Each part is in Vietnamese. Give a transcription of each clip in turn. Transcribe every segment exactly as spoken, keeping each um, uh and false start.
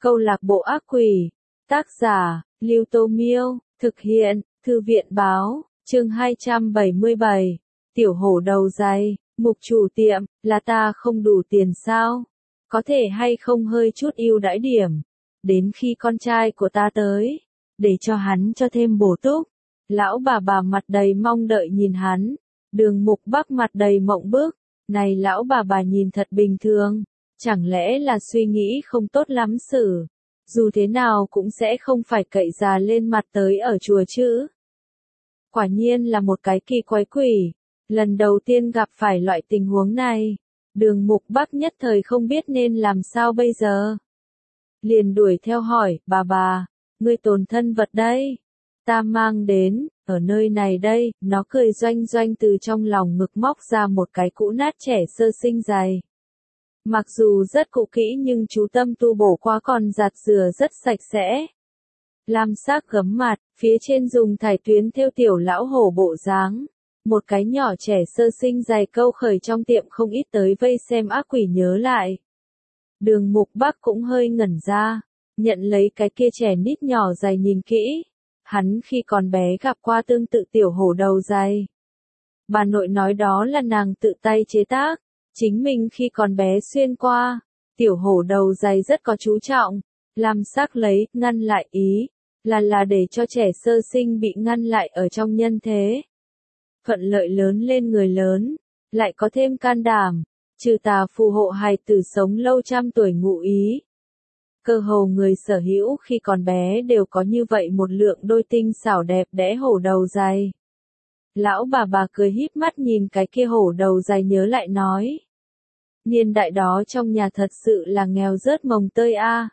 Câu lạc bộ ác quỷ. Tác giả, Lưu Tô Miêu. Thực hiện, Thư viện Báo. Chương hai trăm bảy mươi bảy. Tiểu hổ đầu dày. Mục chủ tiệm, là ta không đủ tiền sao? Có thể hay không hơi chút ưu đãi điểm. Đến khi con trai của ta tới, để cho hắn cho thêm bổ túc. Lão bà bà mặt đầy mong đợi nhìn hắn. Đường Mục Bắc mặt đầy mộng bức. Này lão bà bà nhìn thật bình thường. Chẳng lẽ là suy nghĩ không tốt lắm xử. Dù thế nào cũng sẽ không phải cậy già lên mặt tới ở chùa chứ. Quả nhiên là một cái kỳ quái quỷ. Lần đầu tiên gặp phải loại tình huống này. Đường Mục Bắc nhất thời không biết nên làm sao bây giờ. Liền đuổi theo hỏi, bà bà, ngươi tồn thân vật đây. Ta mang đến, ở nơi này đây, nó cười doanh doanh từ trong lòng ngực móc ra một cái cũ nát trẻ sơ sinh dày. Mặc dù rất cũ kỹ nhưng chú tâm tu bổ qua còn giặt rửa rất sạch sẽ. Lam sắc gấm mặt, phía trên dùng thải tuyến thêu tiểu lão hổ bộ dáng. Một cái nhỏ trẻ sơ sinh dày câu khởi trong tiệm không ít tới vây xem ác quỷ nhớ lại. Đường Mục Bắc cũng hơi ngẩn ra, nhận lấy cái kia trẻ nít nhỏ dày nhìn kỹ. Hắn khi còn bé gặp qua tương tự tiểu hổ đầu dày. Bà nội nói đó là nàng tự tay chế tác, chính mình khi còn bé xuyên qua. Tiểu hổ đầu dày rất có chú trọng, làm sắc lấy, ngăn lại ý, là là để cho trẻ sơ sinh bị ngăn lại ở trong nhân thế. Thuận lợi lớn lên người lớn, lại có thêm can đảm, trừ tà phù hộ hài tử sống lâu trăm tuổi ngụ ý. Cơ hồ người sở hữu khi còn bé đều có như vậy một lượng đôi tinh xảo đẹp đẽ hổ đầu dày. Lão bà bà cười híp mắt nhìn cái kia hổ đầu dày nhớ lại nói. Niên đại đó trong nhà thật sự là nghèo rớt mồng tơi a.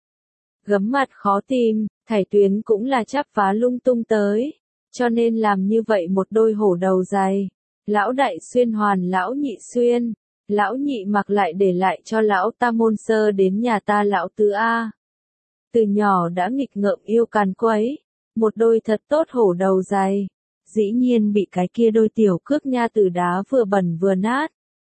Gấm mặt khó tìm, thải tuyến cũng là chắp vá lung tung tới. Cho nên làm như vậy một đôi hổ đầu dày. Lão đại xuyên hoàn lão nhị xuyên. Lão nhị mặc lại để lại cho lão ta môn sơ đến nhà ta lão tứ A. Từ nhỏ đã nghịch ngợm yêu càn quấy. Một đôi thật tốt hổ đầu dày. Dĩ nhiên bị cái kia đôi tiểu cước nha từ đá vừa bẩn vừa nát.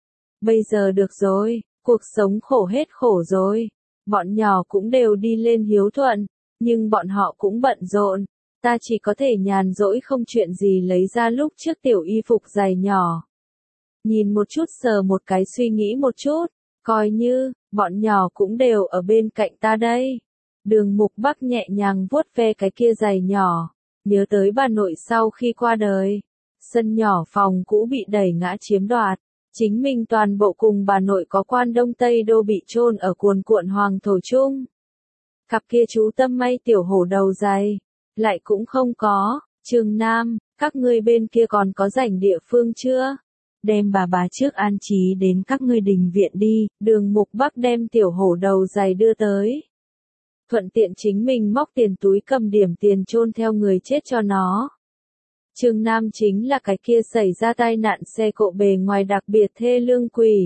Bây giờ được rồi, cuộc sống khổ hết khổ rồi. Bọn nhỏ cũng đều đi lên hiếu thuận. Nhưng bọn họ cũng bận rộn. Ta chỉ có thể nhàn rỗi không chuyện gì lấy ra lúc trước tiểu y phục dày nhỏ. Nhìn một chút sờ một cái suy nghĩ một chút, coi như, bọn nhỏ cũng đều ở bên cạnh ta đây. Đường Mục Bắc nhẹ nhàng vuốt ve cái kia giày nhỏ, nhớ tới bà nội sau khi qua đời. Sân nhỏ phòng cũ bị đẩy ngã chiếm đoạt, chính mình toàn bộ cùng bà nội có quan Đông Tây Đô bị chôn ở cuồn cuộn hoàng thổ chung. Cặp kia chú tâm may tiểu hổ đầu dày, lại cũng không có. Trường Nam, các ngươi bên kia còn có rảnh địa phương chưa? Đem bà bà trước an trí đến các ngươi đình viện đi. Đường Mục Bắc đem tiểu hổ đầu dày đưa tới. Thuận tiện chính mình móc tiền túi cầm điểm tiền chôn theo người chết cho nó. Trường Nam chính là cái kia xảy ra tai nạn xe cộ bề ngoài đặc biệt thê lương quỷ.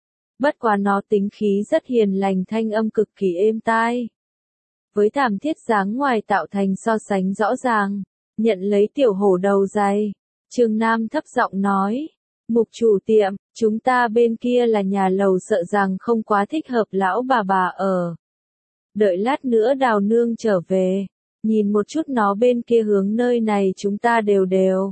Bất quá nó tính khí rất hiền lành, thanh âm cực kỳ êm tai. Với thảm thiết dáng ngoài tạo thành so sánh rõ ràng. Nhận lấy tiểu hổ đầu dày, Trường Nam thấp giọng nói. Mục chủ tiệm, chúng ta bên kia là nhà lầu, sợ rằng không quá thích hợp lão bà bà ở. Đợi lát nữa Đào nương trở về, nhìn một chút nó bên kia hướng nơi này chúng ta đều đều.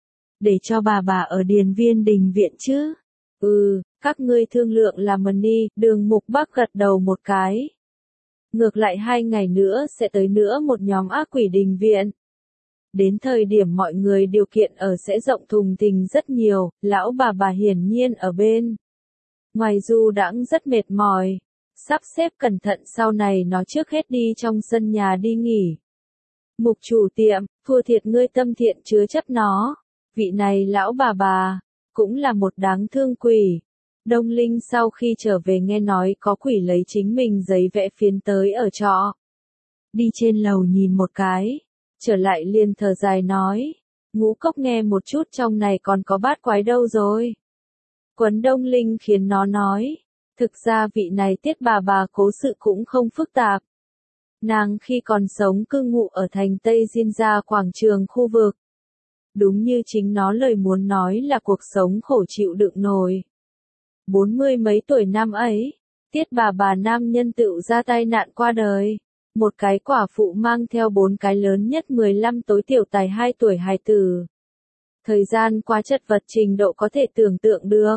Để cho bà bà ở điền viên đình viện chứ. Ừ, các ngươi thương lượng làm mần đi. Đường Mục Bắc gật đầu một cái. Ngược lại hai ngày nữa sẽ tới nữa một nhóm ác quỷ đình viện. Đến thời điểm mọi người điều kiện ở sẽ rộng thùng thình rất nhiều, lão bà bà hiển nhiên ở bên. Ngoài Du Đãng rất mệt mỏi, sắp xếp cẩn thận sau này nó trước hết đi trong sân nhà đi nghỉ. Mục chủ tiệm, thua thiệt ngươi tâm thiện chứa chấp nó. Vị này lão bà bà, cũng là một đáng thương quỷ. Đông Linh sau khi trở về nghe nói có quỷ lấy chính mình giấy vẽ phiến tới ở trọ. Đi trên lầu nhìn một cái. Trở lại liền thở dài nói, Ngũ Cốc nghe một chút trong này còn có bát quái đâu rồi. Quấn Đông Linh khiến nó nói, thực ra vị này Tiết bà bà cố sự cũng không phức tạp. Nàng khi còn sống cư ngụ ở thành Tây Diên Gia quảng trường khu vực. Đúng như chính nó lời muốn nói là cuộc sống khổ chịu đựng nổi. Bốn mươi mấy tuổi năm ấy, Tiết bà bà nam nhân tựu ra tai nạn qua đời. Một cái quả phụ mang theo bốn cái lớn nhất mười lăm tối tiểu tài hai tuổi hài tử. Thời gian qua chật vật trình độ có thể tưởng tượng được.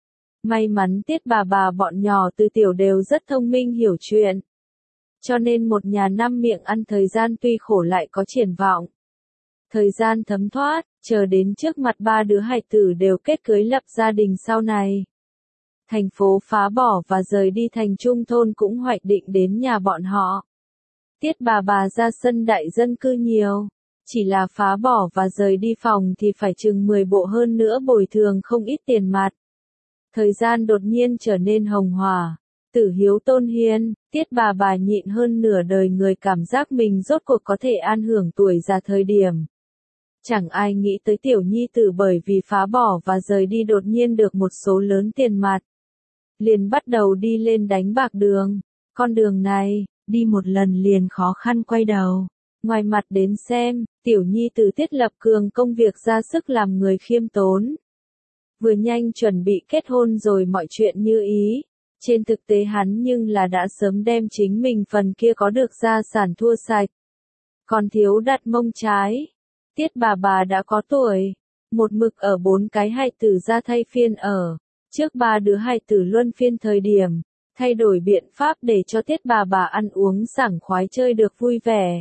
May mắn Tiết bà bà bọn nhỏ từ tiểu đều rất thông minh hiểu chuyện. Cho nên một nhà năm miệng ăn thời gian tuy khổ lại có triển vọng. Thời gian thấm thoát, chờ đến trước mặt ba đứa hài tử đều kết cưới lập gia đình sau này. Thành phố phá bỏ và rời đi thành trung thôn cũng hoạch định đến nhà bọn họ. Tiết bà bà ra sân đại dân cư nhiều. Chỉ là phá bỏ và rời đi phòng thì phải chừng mười bộ hơn nữa bồi thường không ít tiền mặt. Thời gian đột nhiên trở nên hồng hỏa. Tử hiếu tôn hiên, Tiết bà bà nhịn hơn nửa đời người cảm giác mình rốt cuộc có thể an hưởng tuổi già thời điểm. Chẳng ai nghĩ tới tiểu nhi tử bởi vì phá bỏ và rời đi đột nhiên được một số lớn tiền mặt. Liền bắt đầu đi lên đánh bạc đường. Con đường này, đi một lần liền khó khăn quay đầu. Ngoài mặt đến xem, tiểu nhi tử Tiết Lập Cường công việc ra sức làm người khiêm tốn. Vừa nhanh chuẩn bị kết hôn rồi mọi chuyện như ý. Trên thực tế hắn nhưng là đã sớm đem chính mình phần kia có được gia sản thua sạch. Còn thiếu đặt mông trái. Tiết bà bà đã có tuổi. Một mực ở bốn cái hài tử ra thay phiên ở. Trước ba đứa hài tử luân phiên thời điểm. Thay đổi biện pháp để cho Tiết bà bà ăn uống sảng khoái chơi được vui vẻ.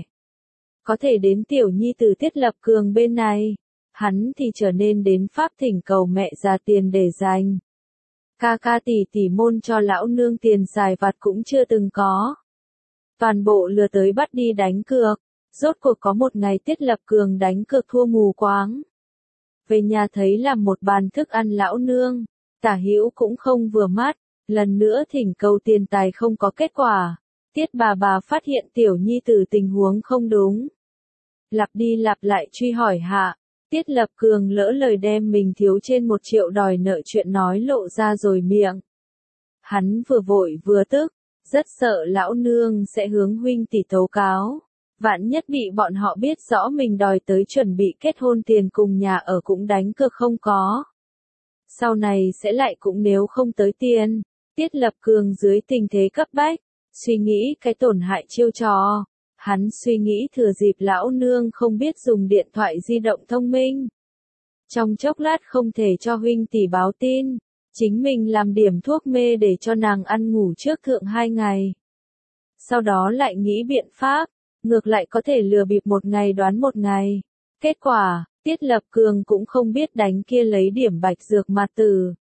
Có thể đến tiểu nhi tử Tiết Lập Cường bên này. Hắn thì trở nên đến pháp thỉnh cầu mẹ già tiền để dành. Ca ca tỷ tỷ môn cho lão nương tiền xài vặt cũng chưa từng có. Toàn bộ lừa tới bắt đi đánh cược. Rốt cuộc có một ngày Tiết Lập Cường đánh cược thua mù quáng. Về nhà thấy làm một bàn thức ăn lão nương. Tả hữu cũng không vừa mắt. Lần nữa thỉnh cầu tiền tài không có kết quả. Tiết bà bà phát hiện tiểu nhi tử tình huống không đúng. Lặp đi lặp lại truy hỏi hạ. Tiết Lập Cường lỡ lời đem mình thiếu trên một triệu đòi nợ chuyện nói lộ ra rồi miệng. Hắn vừa vội vừa tức, rất sợ lão nương sẽ hướng huynh tỷ tố cáo. Vạn nhất bị bọn họ biết rõ mình đòi tới chuẩn bị kết hôn tiền cùng nhà ở cũng đánh cược không có. Sau này sẽ lại cũng nếu không tới tiền. Tiết Lập Cường dưới tình thế cấp bách, suy nghĩ cái tổn hại chiêu trò. Hắn suy nghĩ thừa dịp lão nương không biết dùng điện thoại di động thông minh. Trong chốc lát không thể cho huynh tỷ báo tin. Chính mình làm điểm thuốc mê để cho nàng ăn ngủ trước thượng hai ngày. Sau đó lại nghĩ biện pháp, ngược lại có thể lừa bịp một ngày đoán một ngày. Kết quả, Tiết Lập Cường cũng không biết đánh kia lấy điểm bạch dược mạt tử.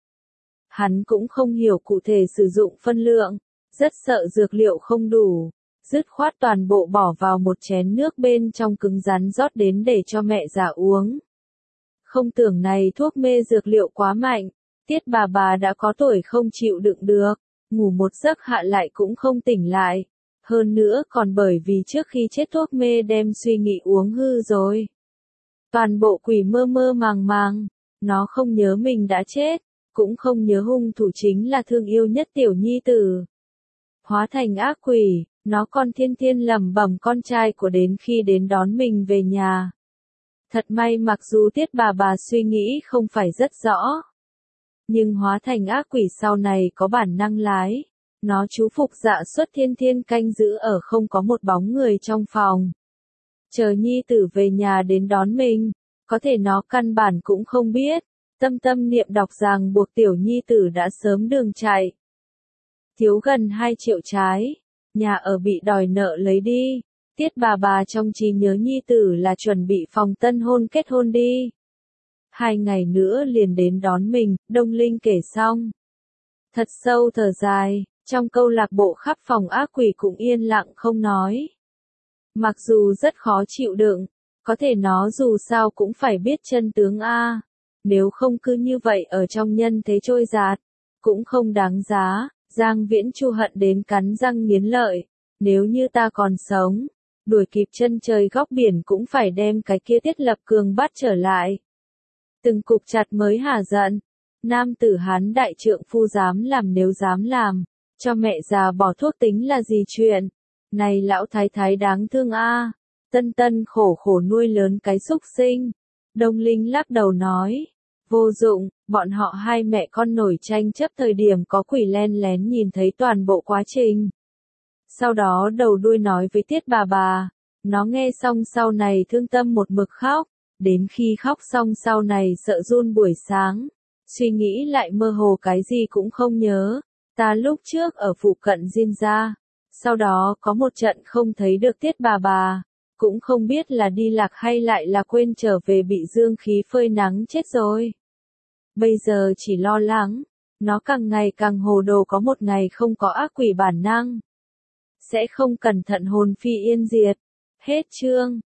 Hắn cũng không hiểu cụ thể sử dụng phân lượng, rất sợ dược liệu không đủ. Dứt khoát toàn bộ bỏ vào một chén nước bên trong cứng rắn rót đến để cho mẹ già uống. Không tưởng này thuốc mê dược liệu quá mạnh, Tiết bà bà đã có tuổi không chịu đựng được, ngủ một giấc hạ lại cũng không tỉnh lại. Hơn nữa còn bởi vì trước khi chết thuốc mê đem suy nghĩ uống hư rồi. Toàn bộ quỷ mơ mơ màng màng, nó không nhớ mình đã chết, cũng không nhớ hung thủ chính là thương yêu nhất tiểu nhi tử. Hóa thành ác quỷ. Nó còn thiên thiên lẩm bẩm con trai của đến khi đến đón mình về nhà. Thật may mặc dù Tiết bà bà suy nghĩ không phải rất rõ. Nhưng hóa thành ác quỷ sau này có bản năng lái. Nó chú phục dạ xuất thiên thiên canh giữ ở không có một bóng người trong phòng. Chờ nhi tử về nhà đến đón mình. Có thể nó căn bản cũng không biết. Tâm tâm niệm đọc ràng buộc tiểu nhi tử đã sớm đường chạy. Thiếu gần hai triệu trái. Nhà ở bị đòi nợ lấy đi. Tiết bà bà trong trí nhớ nhi tử là chuẩn bị phòng tân hôn kết hôn đi. Hai ngày nữa liền đến đón mình, Đông Linh kể xong. Thật sâu thở dài, trong câu lạc bộ khắp phòng ác quỷ cũng yên lặng không nói. Mặc dù rất khó chịu đựng, có thể nó dù sao cũng phải biết chân tướng a. Nếu không cứ như vậy ở trong nhân thế trôi giạt, cũng không đáng giá. Giang Viễn Chu hận đến cắn răng nghiến lợi, nếu như ta còn sống, đuổi kịp chân trời góc biển cũng phải đem cái kia Tiết Lập Cường bắt trở lại. Từng cục chặt mới hả giận, nam tử Hán đại trượng phu dám làm nếu dám làm, cho mẹ già bỏ thuốc tính là gì chuyện, này lão thái thái đáng thương a, tân tân khổ khổ nuôi lớn cái xúc sinh. Đông Linh lắc đầu nói, vô dụng, Bọn họ hai mẹ con nổi tranh chấp thời điểm có quỷ len lén nhìn thấy toàn bộ quá trình. Sau đó đầu đuôi nói với Tiết bà bà. Nó nghe xong sau này thương tâm một mực khóc. Đến khi khóc xong sau này sợ run buổi sáng. Suy nghĩ lại mơ hồ cái gì cũng không nhớ. Ta lúc trước ở phụ cận Diên gia. Sau đó có một trận không thấy được Tiết bà bà. Cũng không biết là đi lạc hay lại là quên trở về bị dương khí phơi nắng chết rồi. Bây giờ chỉ lo lắng. Nó càng ngày càng hồ đồ, có một ngày không có ác quỷ bản năng. Sẽ không cẩn thận hồn phi yên diệt. Hết chương.